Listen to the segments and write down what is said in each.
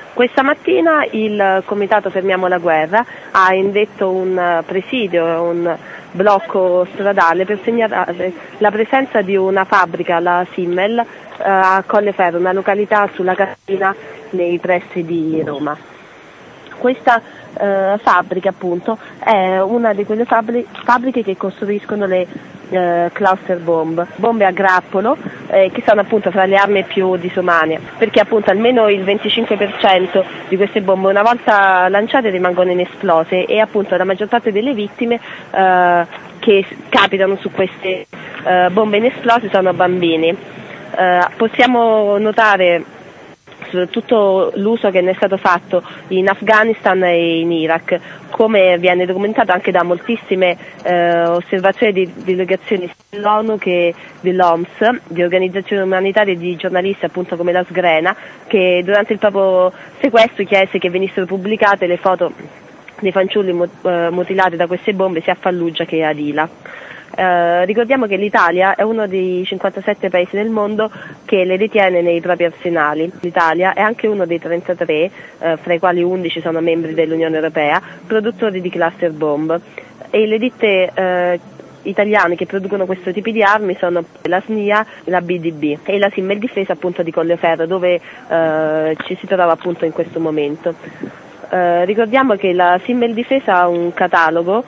Questa mattina il Comitato Fermiamo la Guerra ha indetto un presidio, un blocco stradale per segnalare la presenza di una fabbrica, la Simmel, a Colleferro, una località sulla Cascina nei pressi di Roma. Questa fabbrica appunto è una di quelle fabbriche che costruiscono le cluster bomb, bombe a grappolo che sono appunto fra le armi più disumane, perché appunto almeno il 25% di queste bombe una volta lanciate rimangono inesplose e appunto la maggior parte delle vittime che capitano su queste bombe inesplose sono bambini. Possiamo notare soprattutto l'uso che ne è stato fatto in Afghanistan e in Iraq, come viene documentato anche da moltissime osservazioni di delegazioni dell'ONU che dell'OMS, di organizzazioni umanitarie e di giornalisti appunto come la Sgrena, che durante il proprio sequestro chiese che venissero pubblicate le foto dei fanciulli mutilati da queste bombe sia a Fallujah che ad Ila. Ricordiamo che l'Italia è uno dei 57 paesi del mondo che le detiene nei propri arsenali. L'Italia è anche uno dei 33, fra i quali 11 sono membri dell'Unione Europea, produttori di cluster bomb. E le ditte italiane che producono questo tipo di armi sono la SNIA, la BDB e la Simmel Difesa appunto di Colleferro, dove ci si trova appunto in questo momento. Ricordiamo che la Simmel Difesa ha un catalogo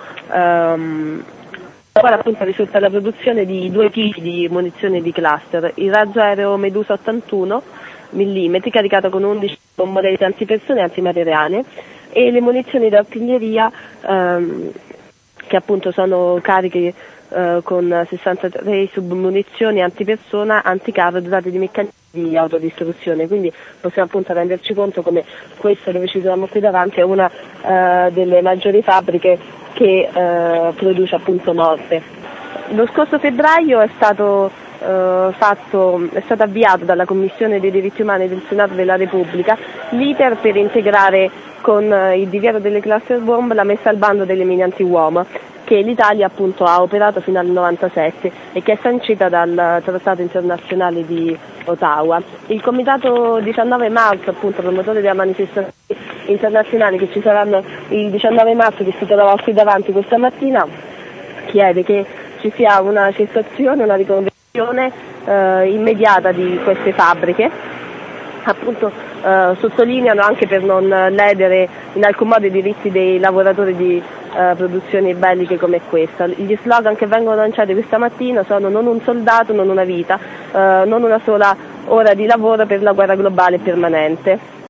Ora appunto risulta la produzione di due tipi di munizioni di cluster, il razzo aereo Medusa 81 mm caricato con 11 modalità antipersone e antimateriale e le munizioni d'artiglieria che appunto sono cariche con 63 submunizioni antipersona, anticarro dotate di meccanismi di autodistruzione, quindi possiamo appunto renderci conto come questa dove ci troviamo qui davanti è una delle maggiori fabbriche che produce appunto morte. Lo scorso febbraio è stato avviato dalla Commissione dei diritti umani del Senato della Repubblica l'iter per integrare con il divieto delle cluster bomb la messa al bando delle mine antiuomo che l'Italia appunto ha operato fino al 97 e che è sancita dal Trattato internazionale di Ottawa. Il Comitato 19 marzo, appunto promotore della manifestazione internazionale che ci saranno il 19 marzo, che si trova qui davanti questa mattina, chiede che ci sia una cessazione, una riconversione immediata di queste fabbriche, appunto sottolineano anche per non ledere in alcun modo i diritti dei lavoratori di produzioni belliche come questa. Gli slogan che vengono lanciati questa mattina sono: non un soldato, non una vita, non una sola ora di lavoro per la guerra globale permanente.